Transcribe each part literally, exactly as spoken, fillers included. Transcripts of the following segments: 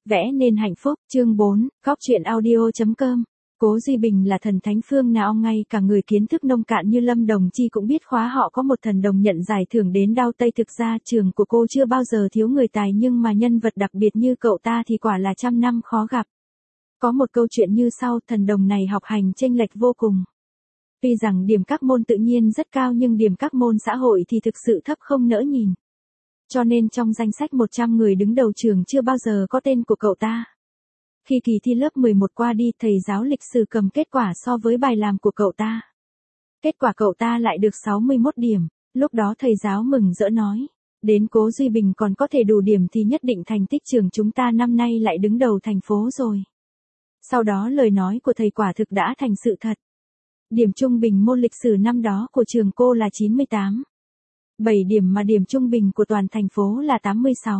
Vẽ nên hạnh phúc, chương bốn, góc truyện audio.com. Cố Duy Bình là thần thánh phương nào ngay cả người kiến thức nông cạn như Lâm Đồng Chi cũng biết khóa họ có một thần đồng nhận giải thưởng đến đau tay. Thực ra trường của cô chưa bao giờ thiếu người tài, nhưng mà nhân vật đặc biệt như cậu ta thì quả là trăm năm khó gặp. Có một câu chuyện như sau, thần đồng này học hành chênh lệch vô cùng. Tuy rằng điểm các môn tự nhiên rất cao nhưng điểm các môn xã hội thì thực sự thấp không nỡ nhìn. Cho nên trong danh sách một trăm người đứng đầu trường chưa bao giờ có tên của cậu ta. Khi kỳ thi lớp mười một qua đi, thầy giáo lịch sử cầm kết quả so với bài làm của cậu ta. Kết quả cậu ta lại được sáu mươi mốt điểm, lúc đó thầy giáo mừng rỡ nói, đến Cố Duy Bình còn có thể đủ điểm thì nhất định thành tích trường chúng ta năm nay lại đứng đầu thành phố rồi. Sau đó lời nói của thầy quả thực đã thành sự thật. Điểm trung bình môn lịch sử năm đó của trường cô là chín mươi tám. bảy điểm mà điểm trung bình của toàn thành phố là tám mươi sáu.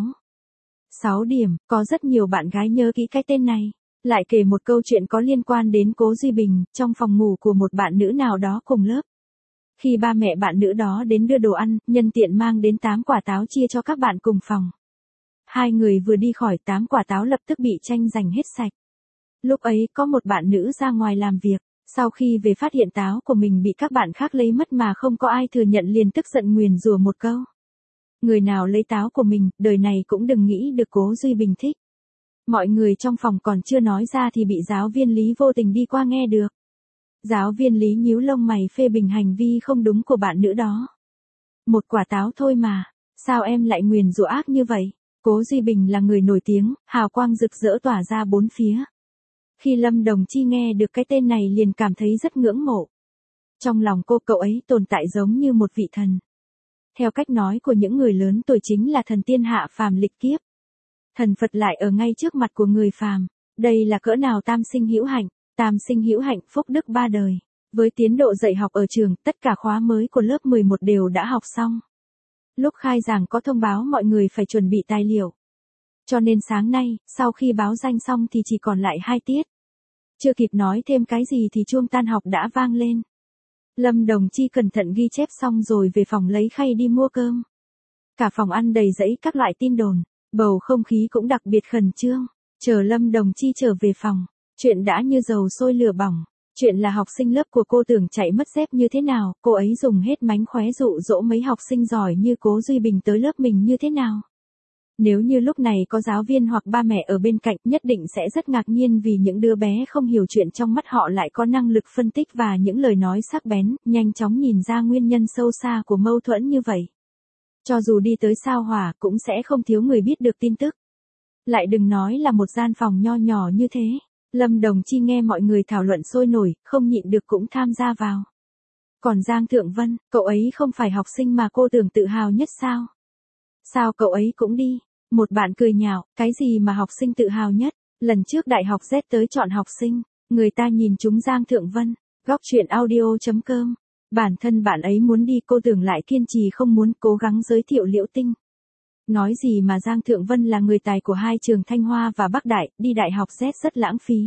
sáu điểm, có rất nhiều bạn gái nhớ kỹ cái tên này. Lại kể một câu chuyện có liên quan đến Cố Duy Bình, trong phòng ngủ của một bạn nữ nào đó cùng lớp. Khi ba mẹ bạn nữ đó đến đưa đồ ăn, nhân tiện mang đến tám quả táo chia cho các bạn cùng phòng. Hai người vừa đi khỏi, tám quả táo lập tức bị tranh giành hết sạch. Lúc ấy có một bạn nữ ra ngoài làm việc, sau khi về phát hiện táo của mình bị các bạn khác lấy mất mà không có ai thừa nhận, liền tức giận nguyền rủa một câu. Người nào lấy táo của mình, đời này cũng đừng nghĩ được Cố Duy Bình thích. Mọi người trong phòng còn chưa nói ra thì bị giáo viên Lý vô tình đi qua nghe được. Giáo viên Lý nhíu lông mày phê bình hành vi không đúng của bạn nữ đó. Một quả táo thôi mà, sao em lại nguyền rủa ác như vậy? Cố Duy Bình là người nổi tiếng, hào quang rực rỡ tỏa ra bốn phía. Khi Lâm Đồng Chi nghe được cái tên này liền cảm thấy rất ngưỡng mộ. Trong lòng cô, cậu ấy tồn tại giống như một vị thần. Theo cách nói của những người lớn tuổi chính là thần tiên hạ phàm lịch kiếp. Thần Phật lại ở ngay trước mặt của người phàm. Đây là cỡ nào tam sinh hữu hạnh, tam sinh hữu hạnh phúc đức ba đời. Với tiến độ dạy học ở trường, tất cả khóa mới của lớp mười một đều đã học xong. Lúc khai giảng có thông báo mọi người phải chuẩn bị tài liệu. Cho nên sáng nay, sau khi báo danh xong thì chỉ còn lại hai tiết. Chưa kịp nói thêm cái gì thì chuông tan học đã vang lên. Lâm Đồng Chi cẩn thận ghi chép xong rồi về phòng lấy khay đi mua cơm. Cả phòng ăn đầy rẫy các loại tin đồn, bầu không khí cũng đặc biệt khẩn trương. Chờ Lâm Đồng Chi trở về phòng, chuyện đã như dầu sôi lửa bỏng. Chuyện là học sinh lớp của cô tưởng chạy mất dép như thế nào, cô ấy dùng hết mánh khóe dụ dỗ mấy học sinh giỏi như Cố Duy Bình tới lớp mình như thế nào. Nếu như lúc này có giáo viên hoặc ba mẹ ở bên cạnh, nhất định sẽ rất ngạc nhiên vì những đứa bé không hiểu chuyện trong mắt họ lại có năng lực phân tích và những lời nói sắc bén, nhanh chóng nhìn ra nguyên nhân sâu xa của mâu thuẫn như vậy. Cho dù đi tới sao hỏa cũng sẽ không thiếu người biết được tin tức. Lại đừng nói là một gian phòng nho nhỏ như thế. Lâm Đồng Chi nghe mọi người thảo luận sôi nổi, không nhịn được cũng tham gia vào. Còn Giang Thượng Vân, cậu ấy không phải học sinh mà cô tưởng tự hào nhất sao? Sao cậu ấy cũng đi? Một bạn cười nhạo, cái gì mà học sinh tự hào nhất? Lần trước đại học Z tới chọn học sinh, người ta nhìn chúng Giang Thượng Vân. Góc truyện audio.com. Bản thân bạn ấy muốn đi, cô tưởng lại kiên trì không muốn, cố gắng giới thiệu Liễu Tinh. Nói gì mà Giang Thượng Vân là người tài của hai trường Thanh Hoa và Bắc Đại, đi đại học Z rất lãng phí.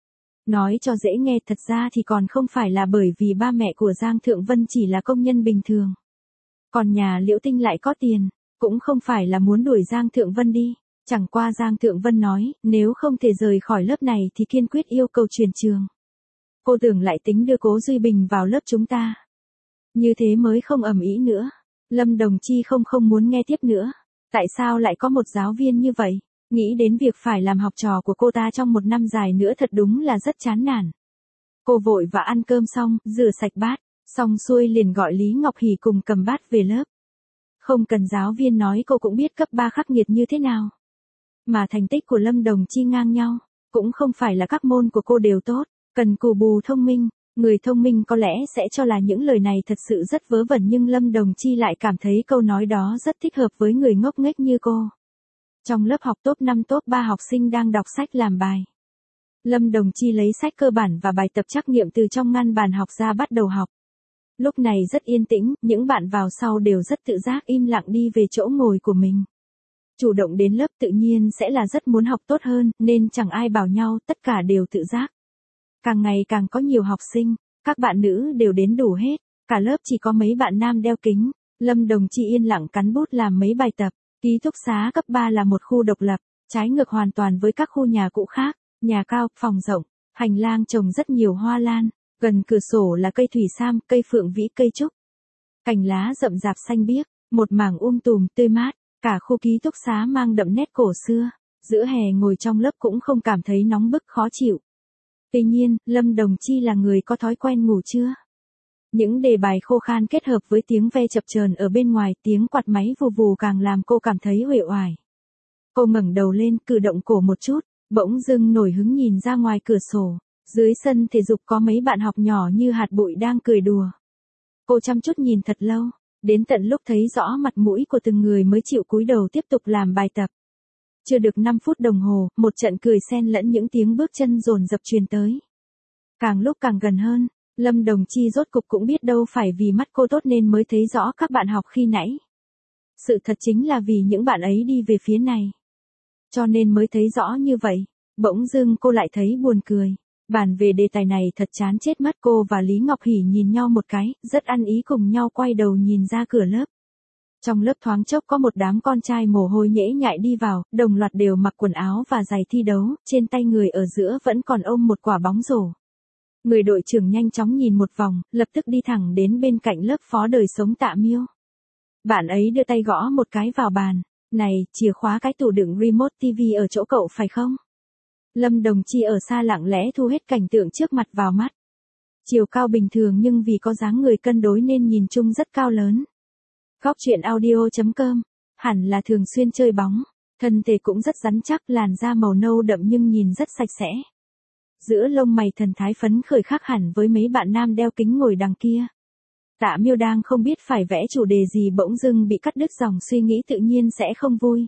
Nói cho dễ nghe, thật ra thì còn không phải là bởi vì ba mẹ của Giang Thượng Vân chỉ là công nhân bình thường. Còn nhà Liễu Tinh lại có tiền. Cũng không phải là muốn đuổi Giang Thượng Vân đi, chẳng qua Giang Thượng Vân nói, nếu không thể rời khỏi lớp này thì kiên quyết yêu cầu chuyển trường. Cô tưởng lại tính đưa Cố Duy Bình vào lớp chúng ta. Như thế mới không ầm ĩ nữa. Lâm Đồng Chi không không muốn nghe tiếp nữa. Tại sao lại có một giáo viên như vậy? Nghĩ đến việc phải làm học trò của cô ta trong một năm dài nữa thật đúng là rất chán nản. Cô vội và ăn cơm xong, rửa sạch bát, xong xuôi liền gọi Lý Ngọc Hỷ cùng cầm bát về lớp. Không cần giáo viên nói cô cũng biết cấp ba khắc nghiệt như thế nào. Mà thành tích của Lâm Đồng Chi ngang nhau, cũng không phải là các môn của cô đều tốt, cần cù bù thông minh. Người thông minh có lẽ sẽ cho là những lời này thật sự rất vớ vẩn, nhưng Lâm Đồng Chi lại cảm thấy câu nói đó rất thích hợp với người ngốc nghếch như cô. Trong lớp học top năm top ba học sinh đang đọc sách làm bài. Lâm Đồng Chi lấy sách cơ bản và bài tập trắc nghiệm từ trong ngăn bàn học ra bắt đầu học. Lúc này rất yên tĩnh, những bạn vào sau đều rất tự giác im lặng đi về chỗ ngồi của mình. Chủ động đến lớp tự nhiên sẽ là rất muốn học tốt hơn, nên chẳng ai bảo nhau, tất cả đều tự giác. Càng ngày càng có nhiều học sinh, các bạn nữ đều đến đủ hết, cả lớp chỉ có mấy bạn nam đeo kính. Lâm Đồng Chi yên lặng cắn bút làm mấy bài tập. Ký túc xá cấp ba là một khu độc lập, Trái ngược hoàn toàn với các khu nhà cũ khác, nhà cao, phòng rộng, hành lang trồng rất nhiều hoa lan, gần cửa sổ là cây thủy sam, cây phượng vĩ, cây trúc. Cành lá rậm rạp xanh biếc, một mảng um tùm tươi mát, cả khu ký túc xá mang đậm nét cổ xưa, giữa hè ngồi trong lớp cũng không cảm thấy nóng bức khó chịu. Tuy nhiên, Lâm Đồng Chi là người có thói quen ngủ trưa. Những đề bài khô khan kết hợp với tiếng ve chập chờn ở bên ngoài, tiếng quạt máy vù vù càng làm cô cảm thấy uể oải. Cô ngẩng đầu lên, cử động cổ một chút, bỗng dưng nổi hứng nhìn ra ngoài cửa sổ. Dưới sân thể dục có mấy bạn học nhỏ như hạt bụi đang cười đùa. Cô chăm chút nhìn thật lâu, đến tận lúc thấy rõ mặt mũi của từng người mới chịu cúi đầu tiếp tục làm bài tập. Chưa được năm phút đồng hồ, một trận cười xen lẫn những tiếng bước chân dồn dập truyền tới. Càng lúc càng gần hơn, Lâm Đồng Chi rốt cục cũng biết đâu phải vì mắt cô tốt nên mới thấy rõ các bạn học khi nãy. Sự thật chính là vì những bạn ấy đi về phía này. Cho nên mới thấy rõ như vậy. Bỗng dưng cô lại thấy buồn cười. Bàn về đề tài này thật chán chết mất. Cô và Lý Ngọc Hỷ nhìn nhau một cái, rất ăn ý cùng nhau quay đầu nhìn ra cửa lớp. Trong lớp thoáng chốc có một đám con trai mồ hôi nhễ nhại đi vào, đồng loạt đều mặc quần áo và giày thi đấu, trên tay người ở giữa vẫn còn ôm một quả bóng rổ. Người đội trưởng nhanh chóng nhìn một vòng, lập tức đi thẳng đến bên cạnh lớp phó đời sống Tạ Miêu. Bạn ấy đưa tay gõ một cái vào bàn. Này, chìa khóa cái tủ đựng remote ti vi ở chỗ cậu phải không? Lâm Đồng Chi ở xa lặng lẽ thu hết cảnh tượng trước mặt vào mắt. Chiều cao bình thường nhưng vì có dáng người cân đối nên nhìn chung rất cao lớn. Góc truyện audio chấm com, hẳn là thường xuyên chơi bóng, thân thể cũng rất rắn chắc, làn da màu nâu đậm nhưng nhìn rất sạch sẽ. Giữa lông mày thần thái phấn khởi khác hẳn với mấy bạn nam đeo kính ngồi đằng kia. Tạ Miêu đang không biết phải vẽ chủ đề gì bỗng dưng bị cắt đứt dòng suy nghĩ tự nhiên sẽ không vui.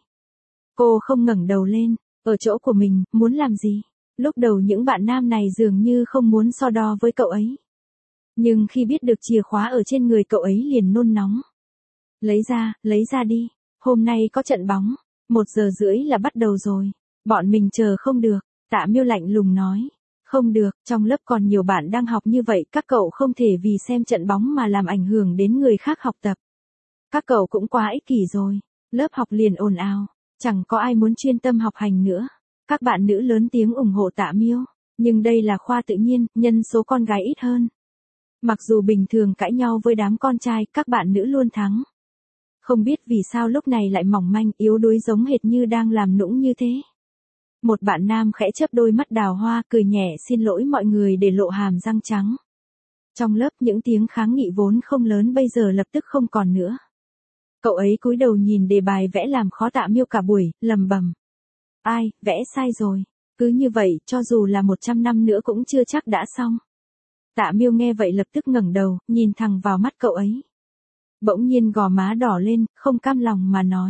Cô không ngẩng đầu lên, ở chỗ của mình, muốn làm gì? Lúc đầu những bạn nam này dường như không muốn so đo với cậu ấy. Nhưng khi biết được chìa khóa ở trên người cậu ấy liền nôn nóng. Lấy ra, lấy ra đi, hôm nay có trận bóng, một giờ rưỡi là bắt đầu rồi, bọn mình chờ không được, Tạ Miêu lạnh lùng nói. Không được, trong lớp còn nhiều bạn đang học như vậy, các cậu không thể vì xem trận bóng mà làm ảnh hưởng đến người khác học tập. Các cậu cũng quá ích kỷ rồi, lớp học liền ồn ào, chẳng có ai muốn chuyên tâm học hành nữa. Các bạn nữ lớn tiếng ủng hộ Tạ Miêu, nhưng đây là khoa tự nhiên, nhân số con gái ít hơn. Mặc dù bình thường cãi nhau với đám con trai, các bạn nữ luôn thắng. Không biết vì sao lúc này lại mỏng manh, yếu đuối giống hệt như đang làm nũng như thế. Một bạn nam khẽ chớp đôi mắt đào hoa, cười nhẹ xin lỗi mọi người để lộ hàm răng trắng. Trong lớp những tiếng kháng nghị vốn không lớn bây giờ lập tức không còn nữa. Cậu ấy cúi đầu nhìn đề bài vẽ làm khó Tạ Miêu cả buổi, lầm bầm. Ai, vẽ sai rồi. Cứ như vậy, cho dù là một trăm năm nữa cũng chưa chắc đã xong. Tạ Miêu nghe vậy lập tức ngẩng đầu, nhìn thẳng vào mắt cậu ấy. Bỗng nhiên gò má đỏ lên, không cam lòng mà nói.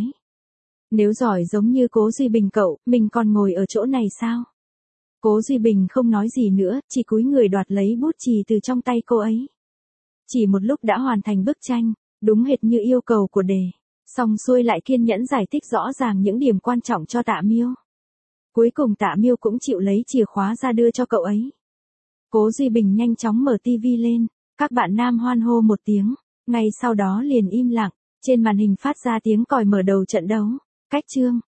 Nếu giỏi giống như Cố Duy Bình cậu, mình còn ngồi ở chỗ này sao? Cố Duy Bình không nói gì nữa, chỉ cúi người đoạt lấy bút chì từ trong tay cô ấy. Chỉ một lúc đã hoàn thành bức tranh, đúng hệt như yêu cầu của đề. Xong xuôi lại kiên nhẫn giải thích rõ ràng những điểm quan trọng cho Tạ Miêu. Cuối cùng Tạ Miêu cũng chịu lấy chìa khóa ra đưa cho cậu ấy. Cố Duy Bình nhanh chóng mở tivi lên, các bạn nam hoan hô một tiếng, ngay sau đó liền im lặng, trên màn hình phát ra tiếng còi mở đầu trận đấu. Cách chương